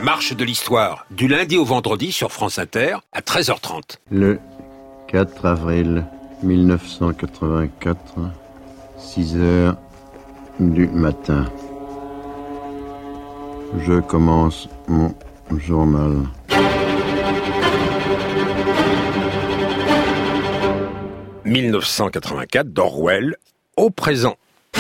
marche de l'histoire, du lundi au vendredi sur France Inter à 13h30. Le 4 avril 1984, 6h du matin. Je commence mon journal. « 1984 d'Orwell au présent.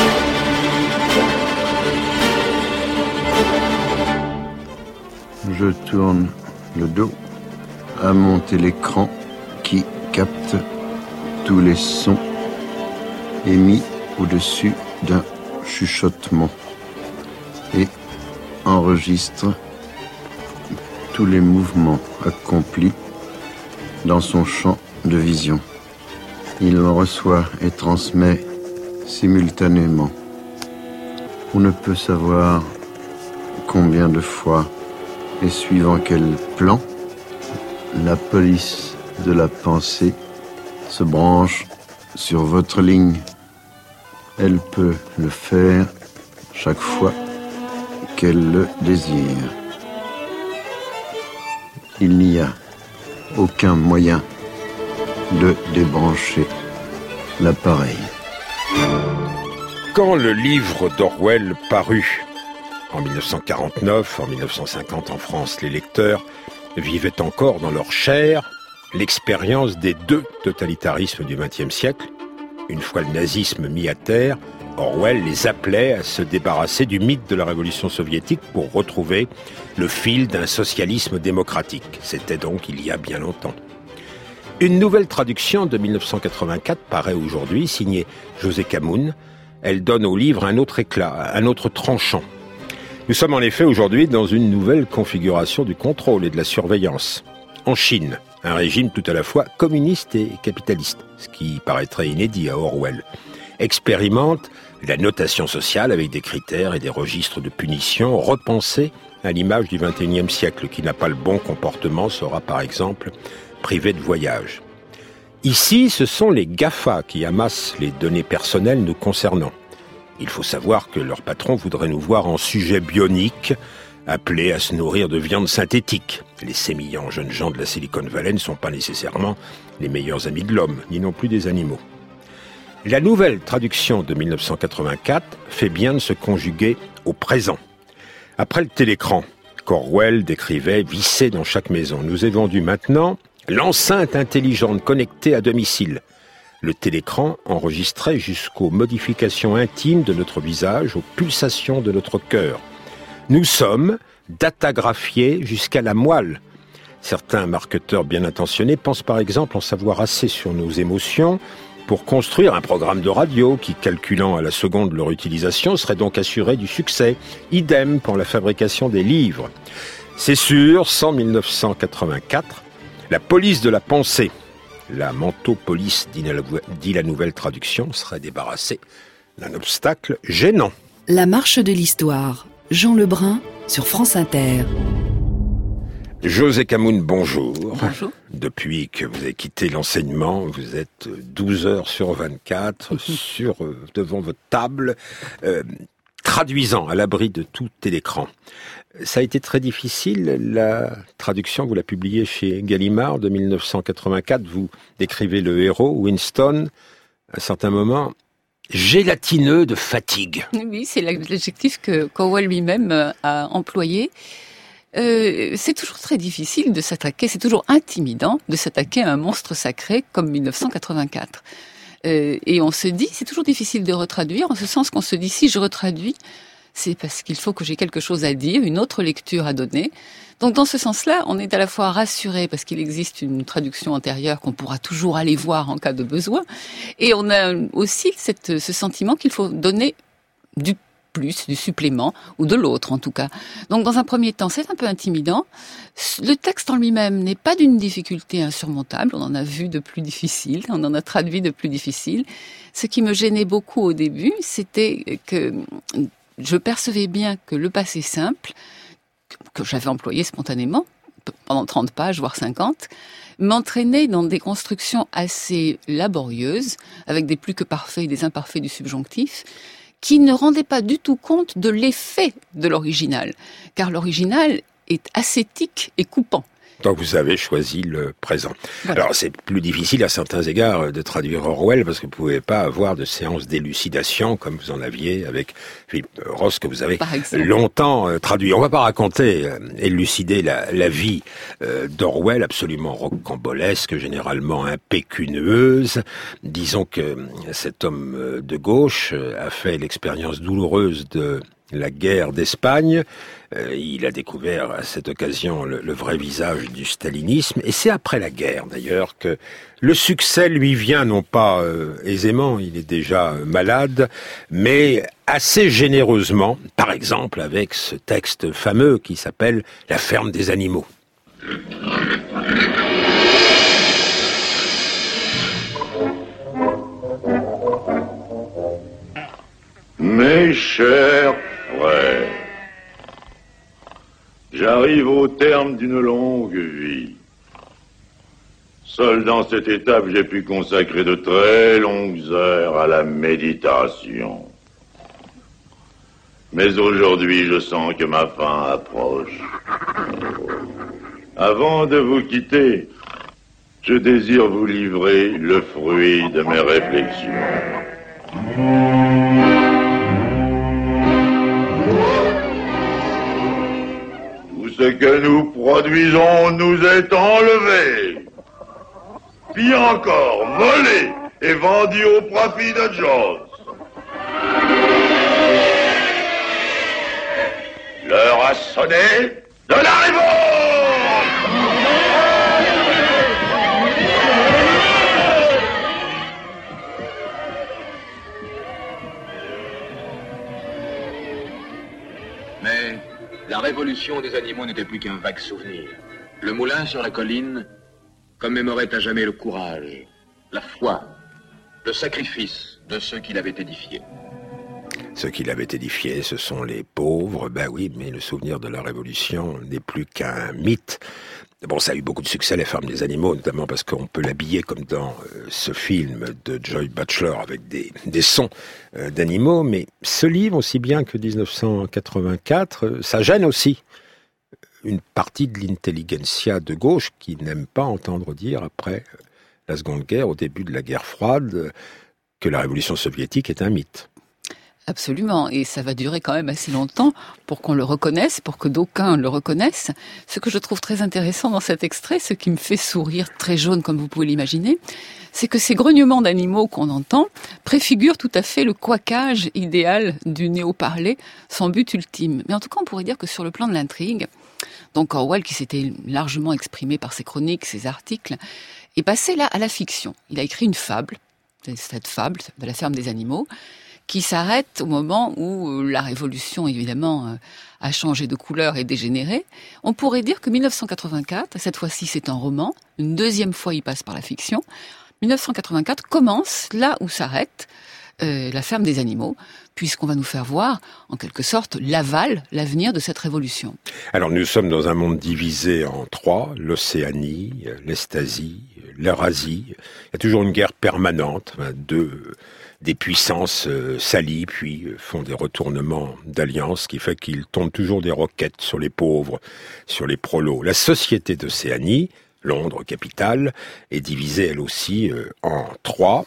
Je tourne le dos à mon télécran qui capte tous les sons émis au-dessus d'un chuchotement et enregistre tous les mouvements accomplis dans son champ de vision. Il reçoit et transmet simultanément. On ne peut savoir combien de fois et suivant quel plan la police de la pensée se branche sur votre ligne. Elle peut le faire chaque fois qu'elle le désire. Il n'y a aucun moyen de débrancher l'appareil. Quand le livre d'Orwell parut en 1949, en 1950 en France, les lecteurs vivaient encore dans leur chair l'expérience des deux totalitarismes du XXe siècle. Une fois le nazisme mis à terre, Orwell les appelait à se débarrasser du mythe de la révolution soviétique pour retrouver le fil d'un socialisme démocratique. C'était donc il y a bien longtemps. Une nouvelle traduction de 1984 paraît aujourd'hui, signée José Camoun. Elle donne au livre un autre éclat, un autre tranchant. Nous sommes en effet aujourd'hui dans une nouvelle configuration du contrôle et de la surveillance. En Chine, un régime tout à la fois communiste et capitaliste, ce qui paraîtrait inédit à Orwell, expérimente la notation sociale avec des critères et des registres de punition repensés à l'image du XXIe siècle. Qui n'a pas le bon comportement sera par exemple privé de voyage. Ici, ce sont les GAFA qui amassent les données personnelles nous concernant. Il faut savoir que leur patron voudrait nous voir en sujets bioniques, appelés à se nourrir de viande synthétique. Les sémillants jeunes gens de la Silicon Valley ne sont pas nécessairement les meilleurs amis de l'homme, ni non plus des animaux. La nouvelle traduction de 1984 fait bien de se conjuguer au présent. Après le télécran, qu'Orwell décrivait vissé dans chaque maison, nous est vendu maintenant l'enceinte intelligente connectée à domicile. Le télécran enregistrait jusqu'aux modifications intimes de notre visage, aux pulsations de notre cœur. Nous sommes datagraphiés jusqu'à la moelle. Certains marketeurs bien intentionnés pensent par exemple en savoir assez sur nos émotions pour construire un programme de radio qui, calculant à la seconde leur utilisation, serait donc assuré du succès. Idem pour la fabrication des livres. C'est sûr, sans 1984, la police de la pensée, la mentopolice, dit la nouvelle traduction, serait débarrassée d'un obstacle gênant. La marche de l'histoire. Jean Lebrun sur France Inter. José Camoun, bonjour. Bonjour. Depuis que vous avez quitté l'enseignement, vous êtes 12 heures sur 24 devant votre table, traduisant à l'abri de tout télécran. Ça a été très difficile, la traduction, vous la publiez chez Gallimard de 1984, vous décrivez le héros, Winston, à un certain moment, gélatineux de fatigue. Oui, c'est l'adjectif que Orwell lui-même a employé. C'est toujours très difficile de s'attaquer, c'est toujours intimidant de s'attaquer à un monstre sacré comme 1984. Et on se dit, c'est toujours difficile de retraduire, en ce sens qu'on se dit, si je retraduis, c'est parce qu'il faut que j'ai quelque chose à dire, une autre lecture à donner. Donc dans ce sens-là, on est à la fois rassuré parce qu'il existe une traduction antérieure qu'on pourra toujours aller voir en cas de besoin, et on a aussi ce sentiment qu'il faut donner du plus, du supplément, ou de l'autre en tout cas. Donc dans un premier temps, c'est un peu intimidant. Le texte en lui-même n'est pas d'une difficulté insurmontable, on en a vu de plus difficile, on en a traduit de plus difficile. Ce qui me gênait beaucoup au début, c'était que je percevais bien que le passé simple, que j'avais employé spontanément, pendant 30 pages, voire 50, m'entraînait dans des constructions assez laborieuses, avec des plus que parfaits et des imparfaits du subjonctif, qui ne rendaient pas du tout compte de l'effet de l'original. Car l'original est ascétique et coupant. Donc vous avez choisi le présent. Voilà. Alors c'est plus difficile à certains égards de traduire Orwell parce que vous ne pouvez pas avoir de séance d'élucidation comme vous en aviez avec Philippe Ross que vous avez longtemps traduit. On ne va pas raconter, élucider la vie d'Orwell, absolument rocambolesque, généralement impécuneuse. Disons que cet homme de gauche a fait l'expérience douloureuse de la guerre d'Espagne. Il a découvert à cette occasion le vrai visage du stalinisme. Et c'est après la guerre, d'ailleurs, que le succès lui vient, non pas aisément, il est déjà malade, mais assez généreusement, par exemple avec ce texte fameux qui s'appelle « La ferme des animaux ». Mes chers frères, j'arrive au terme d'une longue vie. Seul dans cette étape, j'ai pu consacrer de très longues heures à la méditation. Mais aujourd'hui, je sens que ma fin approche. Avant de vous quitter, je désire vous livrer le fruit de mes réflexions. Ce que nous produisons nous est enlevé, puis encore volé et vendu au profit de Jones. L'heure a sonné de la révolte! Mais la révolution des animaux n'était plus qu'un vague souvenir. Le moulin sur la colline commémorait à jamais le courage, la foi, le sacrifice de ceux qui l'avaient édifié. Ceux qui l'avaient édifié, ce sont les pauvres. Ben oui, mais le souvenir de la Révolution n'est plus qu'un mythe. Bon, ça a eu beaucoup de succès, Les Fermes des Animaux, notamment parce qu'on peut l'habiller comme dans ce film de Joy Batchelor avec des sons d'animaux. Mais ce livre, aussi bien que 1984, ça gêne aussi une partie de l'intelligentsia de gauche qui n'aime pas entendre dire, après la Seconde Guerre, au début de la guerre froide, que la Révolution soviétique est un mythe. Absolument, et ça va durer quand même assez longtemps pour qu'on le reconnaisse, pour que d'aucuns le reconnaissent. Ce que je trouve très intéressant dans cet extrait, ce qui me fait sourire très jaune comme vous pouvez l'imaginer, c'est que ces grognements d'animaux qu'on entend préfigurent tout à fait le couaquage idéal du néo-parler, son but ultime. Mais en tout cas, on pourrait dire que sur le plan de l'intrigue, donc Orwell, qui s'était largement exprimé par ses chroniques, ses articles, est passé là à la fiction. Il a écrit une fable, cette fable de la ferme des animaux, qui s'arrête au moment où la révolution, évidemment, a changé de couleur et dégénéré. On pourrait dire que 1984, cette fois-ci c'est un roman, une deuxième fois il passe par la fiction, 1984 commence là où s'arrête la ferme des animaux, puisqu'on va nous faire voir, en quelque sorte, l'avenir de cette révolution. Alors nous sommes dans un monde divisé en trois, l'Océanie, l'Estasie, l'Eurasie. Il y a toujours une guerre permanente, des puissances s'allient, puis font des retournements d'alliance, qui fait qu'ils tombent toujours des roquettes sur les pauvres, sur les prolos. La société d'Océanie, Londres, capitale, est divisée elle aussi en trois.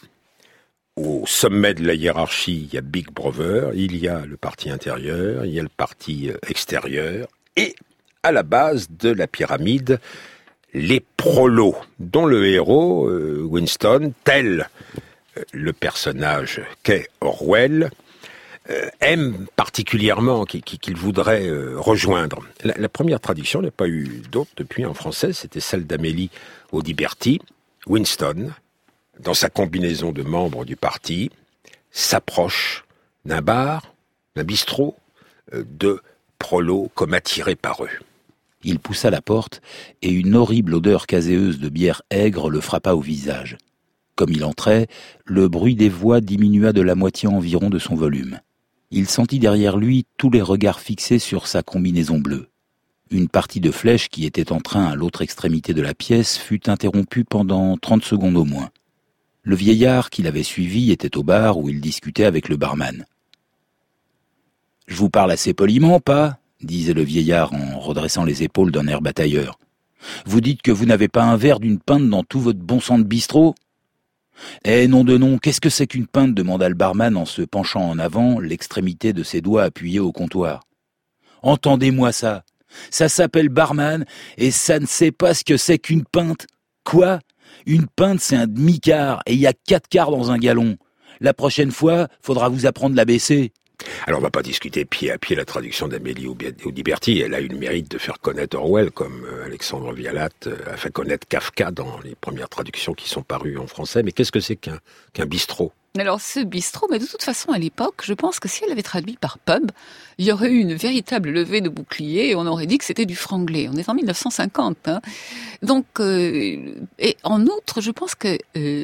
Au sommet de la hiérarchie, il y a Big Brother, il y a le parti intérieur, il y a le parti extérieur, et à la base de la pyramide, les prolos, dont le héros, Winston, tel le personnage qu'est Orwell, aime particulièrement, qu'il voudrait rejoindre. La première traduction, il n'y a pas eu d'autre depuis en français, c'était celle d'Amélie Audiberti. Winston, dans sa combinaison de membres du parti, s'approche d'un bar, d'un bistrot, de prolos comme attiré par eux. Il poussa la porte et une horrible odeur caséeuse de bière aigre le frappa au visage. Comme il entrait, le bruit des voix diminua de la moitié environ de son volume. Il sentit derrière lui tous les regards fixés sur sa combinaison bleue. Une partie de flèche qui était en train à l'autre extrémité de la pièce fut interrompue pendant 30 secondes au moins. Le vieillard qui l'avait suivi était au bar où il discutait avec le barman. « Je vous parle assez poliment, pas ?» disait le vieillard en redressant les épaules d'un air batailleur. Vous dites que vous n'avez pas un verre d'une pinte dans tout votre bon sang de bistrot ? Eh, nom de nom, qu'est-ce que c'est qu'une pinte ? Demanda le barman en se penchant en avant, l'extrémité de ses doigts appuyée au comptoir. Entendez-moi ça. Ça s'appelle barman, et ça ne sait pas ce que c'est qu'une pinte. Quoi ? Une pinte, c'est un demi-quart, et il y a 4 quarts dans un gallon. La prochaine fois, faudra vous apprendre l'ABC. Alors on va pas discuter pied à pied la traduction d'Amélie Audiberti. Elle a eu le mérite de faire connaître Orwell, comme Alexandre Vialat a fait connaître Kafka dans les premières traductions qui sont parues en français. Mais qu'est-ce que c'est qu'un bistrot ? Alors ce bistrot, mais de toute façon à l'époque, je pense que si elle avait traduit par pub, il y aurait eu une véritable levée de bouclier et on aurait dit que c'était du franglais. On est en 1950. Hein. Donc, et en outre, je pense que...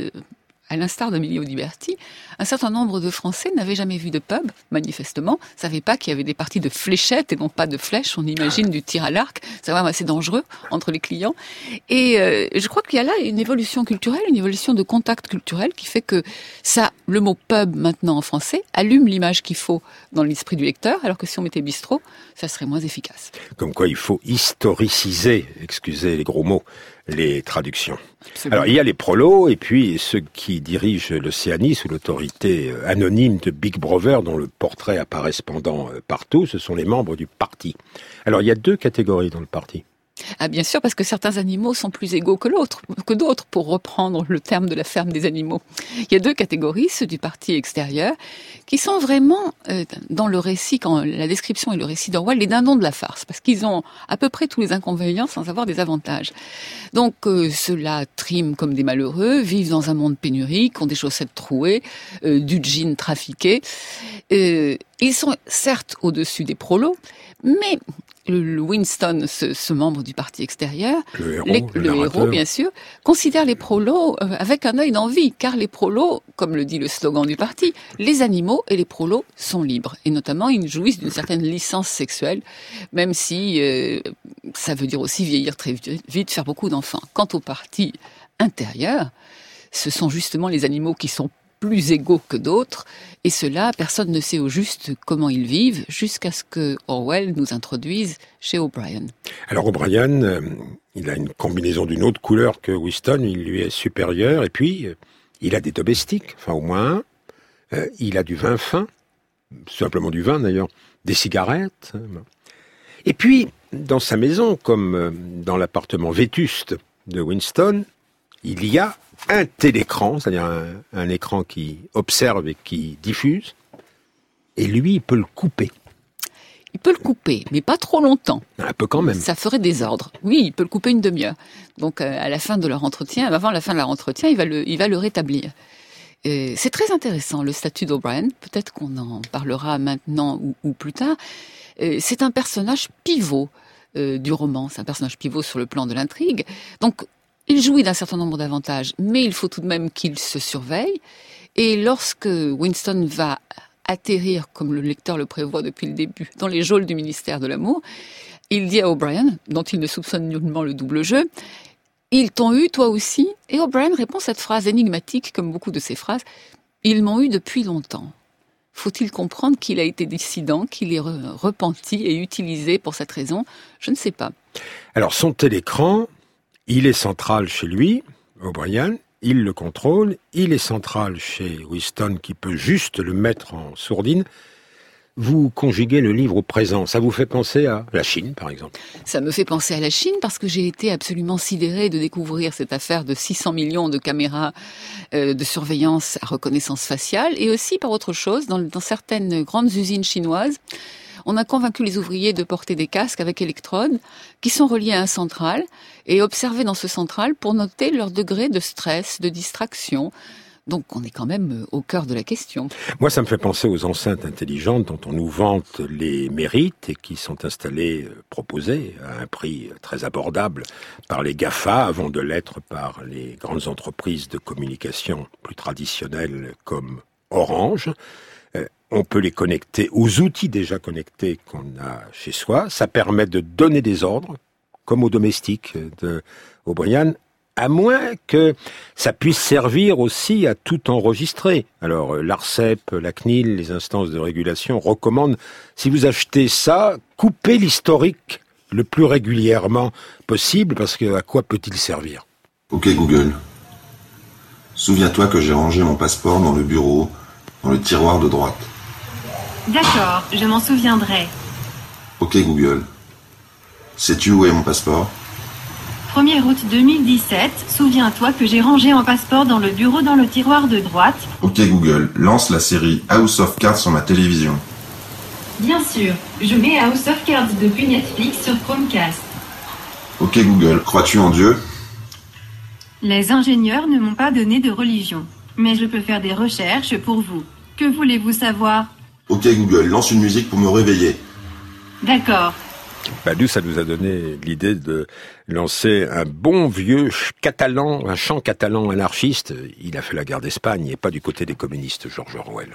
à l'instar d'Amélie Audiberti, un certain nombre de Français n'avaient jamais vu de pub, manifestement, ne savaient pas qu'il y avait des parties de fléchettes et non pas de flèches, on imagine du tir à l'arc, c'est vraiment assez dangereux entre les clients. Et je crois qu'il y a là une évolution culturelle, une évolution de contact culturel qui fait que ça, le mot pub maintenant en français, allume l'image qu'il faut dans l'esprit du lecteur, alors que si on mettait bistrot, ça serait moins efficace. Comme quoi il faut historiciser, excusez les gros mots, les traductions. Absolument. Alors il y a les prolos et puis ceux qui dirigent l'Océanie sous l'autorité anonyme de Big Brother dont le portrait apparaît cependant partout, ce sont les membres du parti. Alors il y a 2 catégories dans le parti. Ah bien sûr, parce que certains animaux sont plus égaux que d'autres, pour reprendre le terme de la ferme des animaux. Il y a 2 catégories, ceux du parti extérieur, qui sont vraiment, dans le récit, quand la description et le récit d'Orwell, les dindons de la farce, parce qu'ils ont à peu près tous les inconvénients sans avoir des avantages. Donc ceux-là triment comme des malheureux, vivent dans un monde pénurique, ont des chaussettes trouées, du gin trafiqué. Ils sont certes au-dessus des prolos, mais... Le Winston, ce membre du parti extérieur, le héros bien sûr, considère les prolos avec un œil d'envie, car les prolos, comme le dit le slogan du parti, les animaux et les prolos sont libres. Et notamment, ils jouissent d'une certaine licence sexuelle, même si ça veut dire aussi vieillir très vite, faire beaucoup d'enfants. Quant au parti intérieur, ce sont justement les animaux qui sont plus égaux que d'autres, et cela, personne ne sait au juste comment ils vivent, jusqu'à ce que Orwell nous introduise chez O'Brien. Alors O'Brien, il a une combinaison d'une autre couleur que Winston, il lui est supérieur, et puis il a des domestiques, enfin au moins un, il a du vin fin, simplement du vin d'ailleurs, des cigarettes, et puis dans sa maison, comme dans l'appartement vétuste de Winston, il y a un télécran, c'est-à-dire un écran qui observe et qui diffuse, et lui, il peut le couper. Il peut le couper, mais pas trop longtemps. Un peu quand même. Ça ferait désordre. Oui, il peut le couper une demi-heure. Donc, à la fin de leur entretien, avant la fin de leur entretien, il va le rétablir. C'est très intéressant, le statut d'O'Brien. Peut-être qu'on en parlera maintenant ou plus tard. C'est un personnage pivot du roman. C'est un personnage pivot sur le plan de l'intrigue. Donc, il jouit d'un certain nombre d'avantages, mais il faut tout de même qu'il se surveille. Et lorsque Winston va atterrir, comme le lecteur le prévoit depuis le début, dans les geôles du ministère de l'Amour, il dit à O'Brien, dont il ne soupçonne nullement le double jeu, « Ils t'ont eu, toi aussi ?» Et O'Brien répond cette phrase énigmatique, comme beaucoup de ses phrases, « Ils m'ont eu depuis longtemps. » Faut-il comprendre qu'il a été dissident, qu'il est repenti et utilisé pour cette raison ? Je ne sais pas. Alors, son télécran... il est central chez lui, O'Brien, il le contrôle, il est central chez Winston qui peut juste le mettre en sourdine. Vous conjuguez le livre au présent, ça vous fait penser à la Chine par exemple ? Ça me fait penser à la Chine parce que j'ai été absolument sidérée de découvrir cette affaire de 600 millions de caméras de surveillance à reconnaissance faciale et aussi par autre chose, dans certaines grandes usines chinoises. On a convaincu les ouvriers de porter des casques avec électrodes qui sont reliés à un central et observer dans ce central pour noter leur degré de stress, de distraction. Donc on est quand même au cœur de la question. Moi, ça me fait penser aux enceintes intelligentes dont on nous vante les mérites et qui sont installées, proposées à un prix très abordable par les GAFA avant de l'être par les grandes entreprises de communication plus traditionnelles comme Orange. On peut les connecter aux outils déjà connectés qu'on a chez soi. Ça permet de donner des ordres, comme aux domestiques de O'Brien, à moins que ça puisse servir aussi à tout enregistrer. Alors l'ARCEP, la CNIL, les instances de régulation recommandent, si vous achetez ça, coupez l'historique le plus régulièrement possible, parce que à quoi peut-il servir ? Ok Google, souviens-toi que j'ai rangé mon passeport dans le bureau, dans le tiroir de droite. D'accord, je m'en souviendrai. Ok Google, sais-tu où est mon passeport ? 1er août 2017, souviens-toi que j'ai rangé mon passeport dans le bureau dans le tiroir de droite. Ok Google, lance la série House of Cards sur ma télévision. Bien sûr, je mets House of Cards depuis Netflix sur Chromecast. Ok Google, crois-tu en Dieu ? Les ingénieurs ne m'ont pas donné de religion, mais je peux faire des recherches pour vous. Que voulez-vous savoir ? Ok Google, lance une musique pour me réveiller. D'accord. Nous, ça nous a donné l'idée de lancer un bon vieux catalan, un chant catalan anarchiste. Il a fait la guerre d'Espagne et pas du côté des communistes, George Orwell.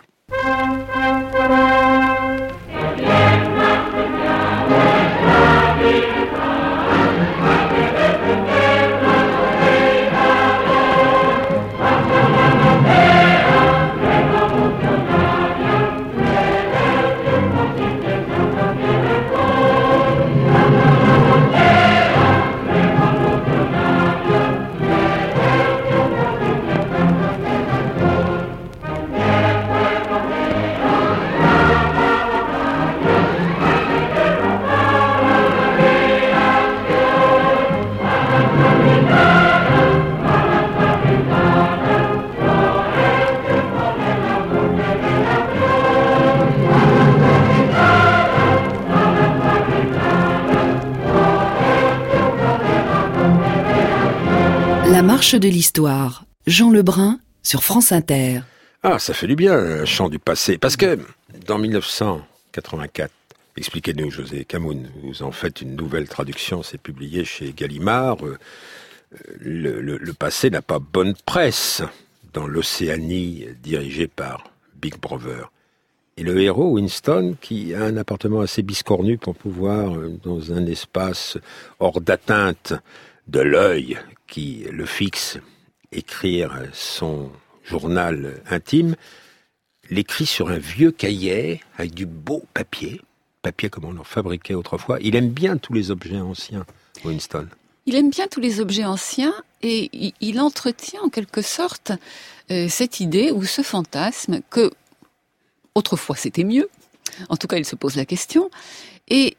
La marche de l'histoire. Jean Lebrun sur France Inter. Ah, ça fait du bien, un chant du passé. Parce que, dans 1984, expliquez-nous, José Camoun, vous en faites une nouvelle traduction, c'est publié chez Gallimard. Le passé n'a pas bonne presse dans l'Océanie dirigée par Big Brother. Et le héros, Winston, qui a un appartement assez biscornu pour pouvoir, dans un espace hors d'atteinte de l'œil qui le fixe, écrire son journal intime, l'écrit sur un vieux cahier avec du beau papier comme on en fabriquait autrefois. Il aime bien tous les objets anciens, Winston. Il aime bien tous les objets anciens et il entretient en quelque sorte cette idée ou ce fantasme que autrefois c'était mieux. En tout cas, il se pose la question et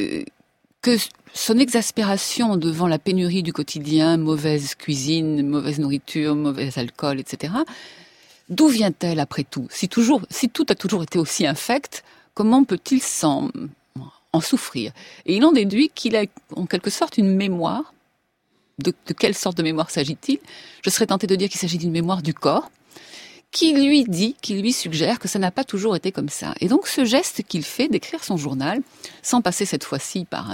que son exaspération devant la pénurie du quotidien, mauvaise cuisine, mauvaise nourriture, mauvais alcool, etc. D'où vient-elle après tout ? Si tout a toujours été aussi infect, comment peut-il en souffrir ? Et il en déduit qu'il a en quelque sorte une mémoire. De quelle sorte de mémoire s'agit-il ? Je serais tentée de dire qu'il s'agit d'une mémoire du corps, qui lui suggère que ça n'a pas toujours été comme ça. Et donc ce geste qu'il fait d'écrire son journal, sans passer cette fois-ci par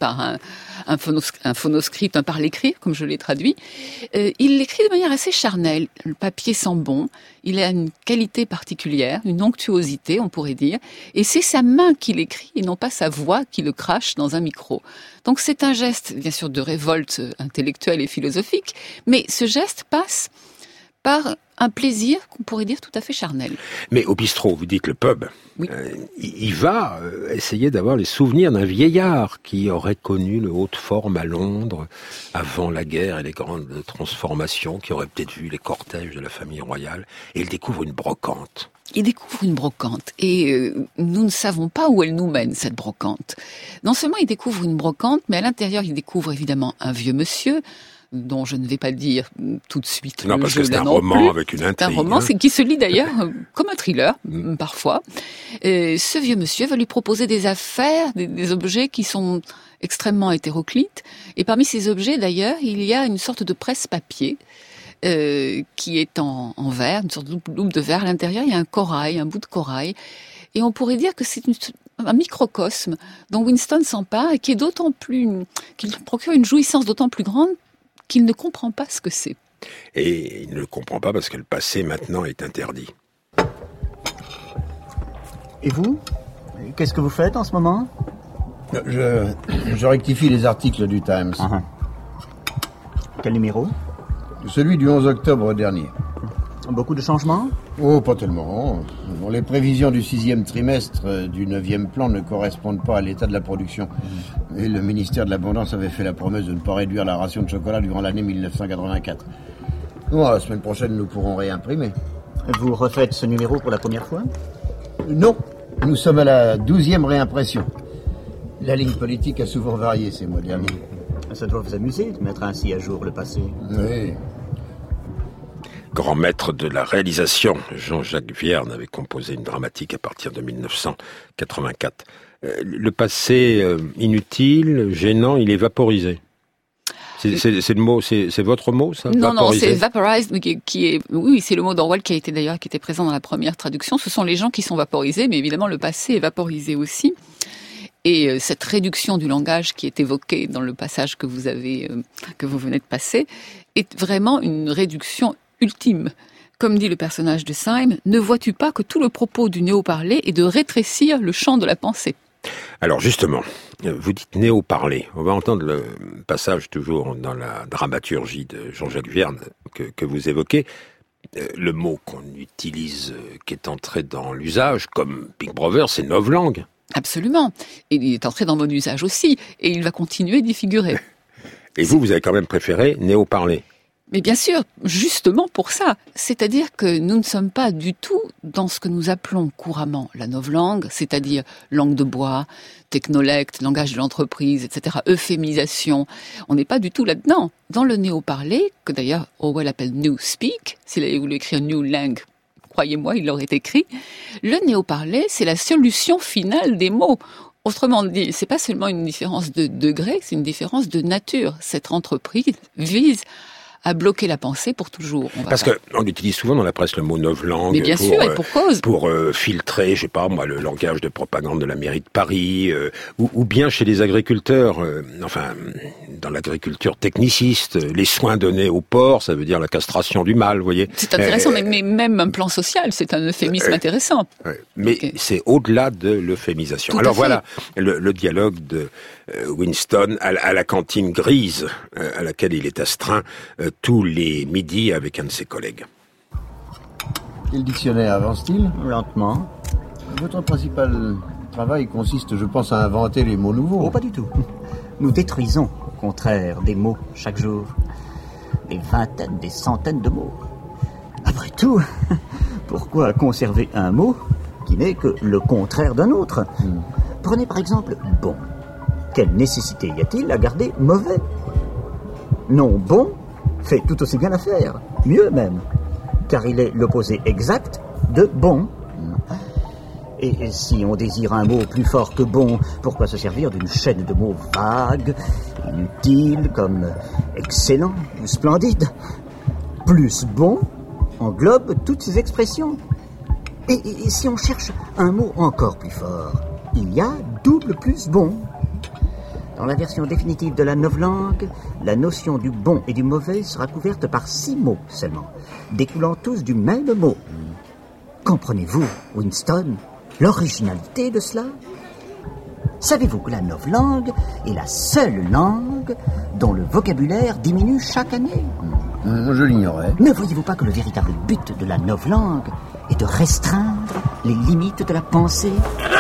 un phonoscript, par l'écrire, comme je l'ai traduit, il l'écrit de manière assez charnelle. Le papier sent bon, il a une qualité particulière, une onctuosité, on pourrait dire, et c'est sa main qui l'écrit et non pas sa voix qui le crache dans un micro. Donc c'est un geste, bien sûr, de révolte intellectuelle et philosophique, mais ce geste passe par un plaisir qu'on pourrait dire tout à fait charnel. Mais au bistrot, vous dites le pub, oui. Il va essayer d'avoir les souvenirs d'un vieillard qui aurait connu le haute forme à Londres avant la guerre et les grandes transformations, qui aurait peut-être vu les cortèges de la famille royale, et il découvre une brocante. Il découvre une brocante et nous ne savons pas où elle nous mène, cette brocante. Non seulement il découvre une brocante, mais à l'intérieur il découvre évidemment un vieux monsieur, dont je ne vais pas dire tout de suite. Non, parce que c'est un roman avec une intrigue. C'est un roman qui se lit d'ailleurs comme un thriller, parfois. Ce vieux monsieur va lui proposer des affaires, des objets qui sont extrêmement hétéroclites. Et parmi ces objets, d'ailleurs, il y a une sorte de presse-papier qui est en verre, une sorte de loupe de verre. À l'intérieur, il y a un corail, un bout de corail. Et on pourrait dire que c'est un microcosme dont Winston s'empare et qui procure une jouissance d'autant plus grande qu'il ne comprend pas ce que c'est. Et il ne le comprend pas parce que le passé, maintenant, est interdit. Et vous ? Qu'est-ce que vous faites en ce moment ? Je rectifie les articles du Times. Quel numéro ? Celui du 11 octobre dernier. Beaucoup de changements? Oh, pas tellement. Bon, les prévisions du 6e trimestre du 9e plan ne correspondent pas à l'état de la production. Et le ministère de l'Abondance avait fait la promesse de ne pas réduire la ration de chocolat durant l'année 1984. Bon, la semaine prochaine, nous pourrons réimprimer. Vous refaites ce numéro pour la première fois? Non, nous sommes à la 12e réimpression. La ligne politique a souvent varié ces mois derniers. Ça doit vous amuser de mettre ainsi à jour le passé. Oui. Grand maître de la réalisation, Jean-Jacques Vierne avait composé une dramatique à partir de 1984. Le passé inutile, gênant, il est vaporisé. C'est le mot, c'est votre mot, ça? Non, c'est vaporized, qui est, oui, c'est le mot d'Orwell qui était présent dans la première traduction. Ce sont les gens qui sont vaporisés, mais évidemment le passé est vaporisé aussi. Et cette réduction du langage qui est évoquée dans le passage que vous venez de passer, est vraiment une réduction ultime. Comme dit le personnage de Syme, ne vois-tu pas que tout le propos du néo-parler est de rétrécir le champ de la pensée? Alors justement, vous dites néo-parler. On va entendre le passage toujours dans la dramaturgie de Jean-Jacques Vierne que vous évoquez. Le mot qu'on utilise, qui est entré dans l'usage, comme Big Brother, c'est novlangue. Absolument. Et il est entré dans mon usage aussi. Et il va continuer d'y figurer. Et vous avez quand même préféré néo-parler? Mais bien sûr, justement pour ça. C'est-à-dire que nous ne sommes pas du tout dans ce que nous appelons couramment la novlangue, c'est-à-dire langue de bois, technolecte, langage de l'entreprise, etc., euphémisation. On n'est pas du tout là-dedans. Dans le néo-parler, que d'ailleurs Orwell appelle New Speak, s'il avait voulu écrire New Lang, croyez-moi, il l'aurait écrit, le néo-parler, c'est la solution finale des mots. Autrement dit, c'est pas seulement une différence de degré, c'est une différence de nature. Cette entreprise vise à bloquer la pensée pour toujours. Parce qu'on utilise souvent dans la presse le mot novlangue. Mais bien sûr, et pour cause. Pour filtrer, je sais pas moi, le langage de propagande de la mairie de Paris, ou bien chez les agriculteurs, dans l'agriculture techniciste, les soins donnés au porc, ça veut dire la castration du mâle, vous voyez. C'est intéressant, mais même un plan social, c'est un euphémisme intéressant. Mais c'est au-delà de l'euphémisation. Alors voilà, le dialogue de Winston à la cantine grise à laquelle il est astreint tous les midis avec un de ses collègues. Et le dictionnaire avance-t-il? Lentement. Votre principal travail consiste, je pense, à inventer les mots nouveaux. Oh, pas du tout. Nous détruisons, au contraire, des mots chaque jour. Des vingtaines, des centaines de mots. Après tout, pourquoi conserver un mot qui n'est que le contraire d'un autre? Prenez par exemple « bon ». Quelle nécessité y a-t-il à garder « mauvais » ? Non bon fait tout aussi bien l'affaire, mieux même, car il est l'opposé exact de bon. Et si on désire un mot plus fort que bon, pourquoi se servir d'une chaîne de mots vagues, inutiles, comme excellent ou splendide? Plus bon englobe toutes ces expressions. Et si on cherche un mot encore plus fort, il y a double plus bon. Dans la version définitive de la novlangue, la notion du bon et du mauvais sera couverte par 6 mots seulement, découlant tous du même mot. Comprenez-vous, Winston, l'originalité de cela? Savez-vous que la novlangue est la seule langue dont le vocabulaire diminue chaque année? Je l'ignorais. Ne voyez-vous pas que le véritable but de la novlangue est de restreindre les limites de la pensée?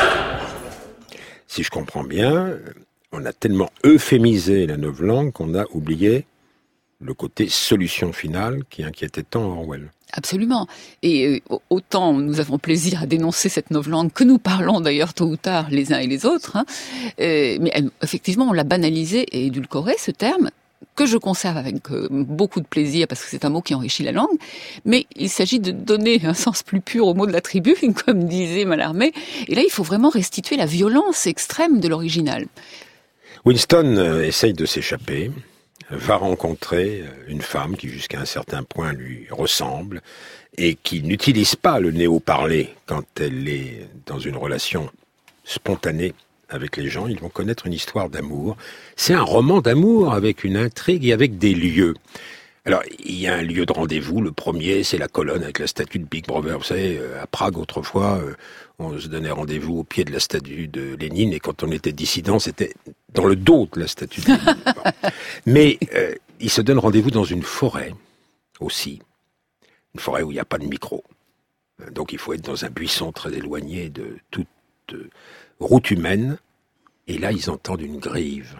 Si je comprends bien, on a tellement euphémisé la novlangue qu'on a oublié le côté solution finale qui inquiétait tant Orwell. Absolument. Et autant nous avons plaisir à dénoncer cette novlangue que nous parlons d'ailleurs tôt ou tard les uns et les autres, mais effectivement on l'a banalisé et édulcoré ce terme, que je conserve avec beaucoup de plaisir parce que c'est un mot qui enrichit la langue, mais il s'agit de donner un sens plus pur au mot de la tribu, comme disait Mallarmé, et là il faut vraiment restituer la violence extrême de l'original. Winston essaye de s'échapper, va rencontrer une femme qui jusqu'à un certain point lui ressemble et qui n'utilise pas le néo-parler quand elle est dans une relation spontanée avec les gens. Ils vont connaître une histoire d'amour. C'est un roman d'amour avec une intrigue et avec des lieux. Alors, il y a un lieu de rendez-vous. Le premier, c'est la colonne avec la statue de Big Brother. Vous savez, à Prague, autrefois, on se donnait rendez-vous au pied de la statue de Lénine, et quand on était dissident, c'était dans le dos de la statue de Lénine. Bon. Mais il se donne rendez-vous dans une forêt, aussi. Une forêt où il n'y a pas de micro. Donc il faut être dans un buisson très éloigné de toute route humaine. Et là, ils entendent une grive.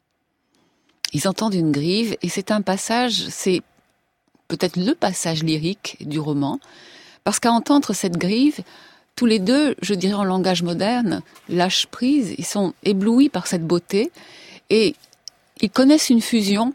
Ils entendent une grive, et c'est un passage, c'est peut-être le passage lyrique du roman, parce qu'à entendre cette grive, tous les deux, je dirais en langage moderne, lâchent prise, ils sont éblouis par cette beauté, et ils connaissent une fusion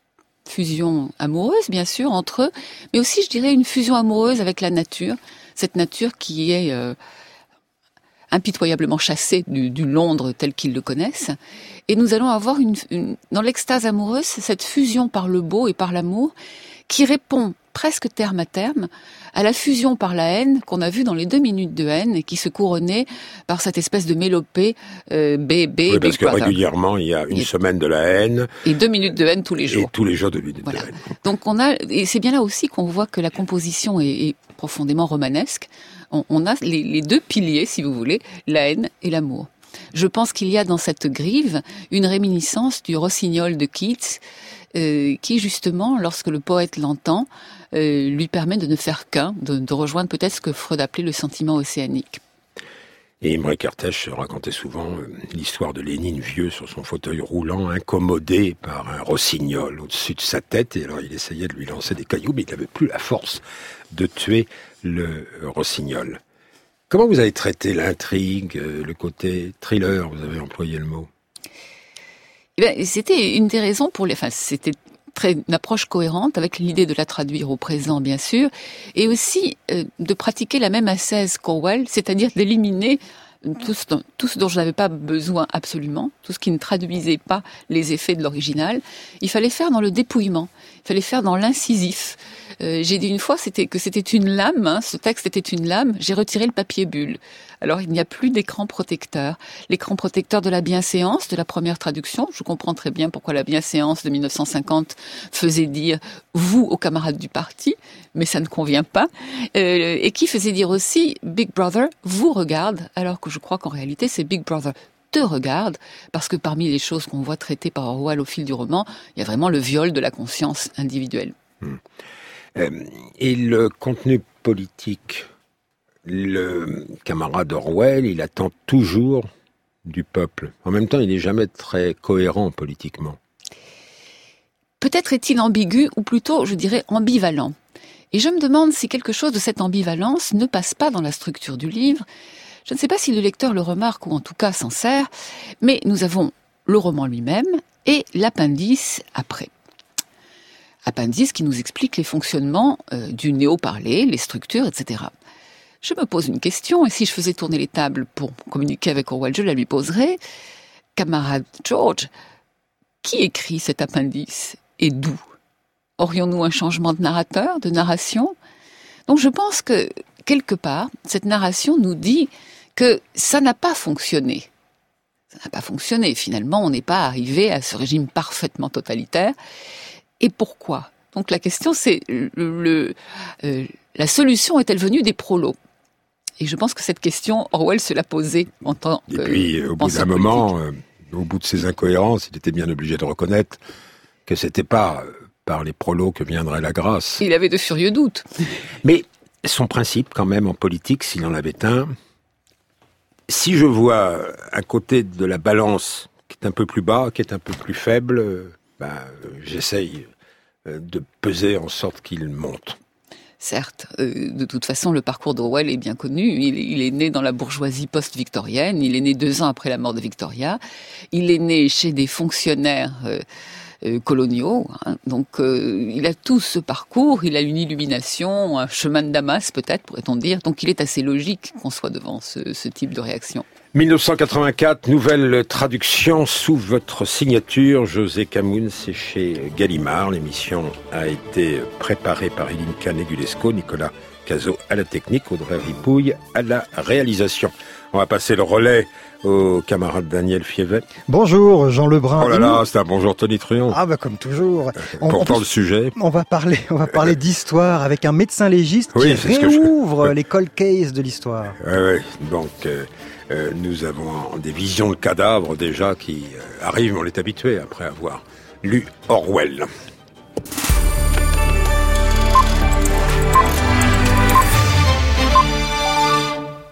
amoureuse bien sûr entre eux, mais aussi je dirais une fusion amoureuse avec la nature, cette nature qui est impitoyablement chassée du Londres tel qu'ils le connaissent. Et nous allons avoir dans l'extase amoureuse, cette fusion par le beau et par l'amour qui répond presque terme à terme à la fusion par la haine qu'on a vue dans les 2 minutes de haine et qui se couronnait par cette espèce de mélopée bébé. Oui, parce que régulièrement, il y a une semaine de la haine. Et 2 minutes de haine tous les jours. Et tous les jours 2 minutes de haine. Donc et c'est bien là aussi qu'on voit que la composition est profondément romanesque. On a les 2 piliers, si vous voulez, la haine et l'amour. Je pense qu'il y a dans cette grive une réminiscence du Rossignol de Keats, qui justement, lorsque le poète l'entend, lui permet de ne faire qu'un, de rejoindre peut-être ce que Freud appelait le sentiment océanique. Et Imre Kertész racontait souvent l'histoire de Lénine vieux sur son fauteuil roulant, incommodé par un rossignol au-dessus de sa tête. Et alors il essayait de lui lancer des cailloux, mais il n'avait plus la force de tuer le rossignol. Comment vous avez traité l'intrigue, le côté thriller, vous avez employé le mot? C'était une des raisons c'était une approche cohérente avec l'idée de la traduire au présent, bien sûr, et aussi de pratiquer la même ascèse qu'Orwell, c'est-à-dire d'éliminer tout ce dont je n'avais pas besoin absolument, tout ce qui ne traduisait pas les effets de l'original. Il fallait faire dans le dépouillement, il fallait faire dans l'incisif. J'ai dit une fois que c'était une lame, ce texte était une lame, j'ai retiré le papier bulle. Alors il n'y a plus d'écran protecteur. L'écran protecteur de la bienséance, de la première traduction, je comprends très bien pourquoi la bienséance de 1950 faisait dire « vous aux camarades du parti », mais ça ne convient pas, et qui faisait dire aussi « Big Brother vous regarde », alors que je crois qu'en réalité c'est « Big Brother te regarde », parce que parmi les choses qu'on voit traitées par Orwell au fil du roman, il y a vraiment le viol de la conscience individuelle. Et le contenu politique, le camarade Orwell, il attend toujours du peuple. En même temps, il n'est jamais très cohérent politiquement. Peut-être est-il ambigu, ou plutôt, je dirais, ambivalent. Et je me demande si quelque chose de cette ambivalence ne passe pas dans la structure du livre. Je ne sais pas si le lecteur le remarque, ou en tout cas s'en sert, mais nous avons le roman lui-même et l'appendice après. Appendice qui nous explique les fonctionnements du néo-parler, les structures, etc. Je me pose une question, et si je faisais tourner les tables pour communiquer avec Orwell, je la lui poserais. Camarade George, qui écrit cet appendice et d'où? Aurions-nous un changement de narrateur, de narration? Donc je pense que, quelque part, cette narration nous dit que ça n'a pas fonctionné. Ça n'a pas fonctionné. Finalement, on n'est pas arrivé à ce régime parfaitement totalitaire. Et pourquoi? Donc la question c'est, la solution est-elle venue des prolos? Et je pense que cette question, Orwell se l'a posée en tant que... Et puis, au bout d'un moment, au bout de ces incohérences, il était bien obligé de reconnaître que c'était pas par les prolos que viendrait la grâce. Il avait de furieux doutes. Mais son principe, quand même, en politique, s'il en avait un, si je vois un côté de la balance qui est un peu plus bas, qui est un peu plus faible... j'essaye de peser en sorte qu'il monte. Certes, de toute façon, le parcours d'Orwell est bien connu. Il est né dans la bourgeoisie post-victorienne, il est né 2 ans après la mort de Victoria, il est né chez des fonctionnaires coloniaux, hein. Donc il a tout ce parcours, il a une illumination, un chemin de Damas peut-être, pourrait-on dire, donc il est assez logique qu'on soit devant ce type de réaction. 1984, nouvelle traduction sous votre signature, José Camoun, c'est chez Gallimard. L'émission a été préparée par Eline Canegulesco, Nicolas Cazot à la technique, Audrey Ripouille à la réalisation. On va passer le relais au camarade Daniel Fievet. Bonjour Jean Lebrun. Oh là là, c'est un bonjour Tony Truant. Ah bah comme toujours. Pourtant le sujet. On va parler d'histoire avec un médecin légiste qui réouvre les cold cases de l'histoire. Oui, donc nous avons des visions de cadavres déjà qui arrivent, on est habitué après avoir lu Orwell.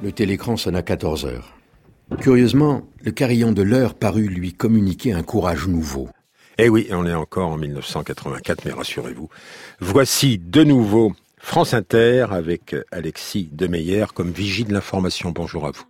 Le télécran sonna 14 heures. Curieusement, le carillon de l'heure parut lui communiquer un courage nouveau. Eh oui, on est encore en 1984, mais rassurez-vous. Voici de nouveau France Inter avec Alexis Demeyer comme vigie de l'information. Bonjour à vous.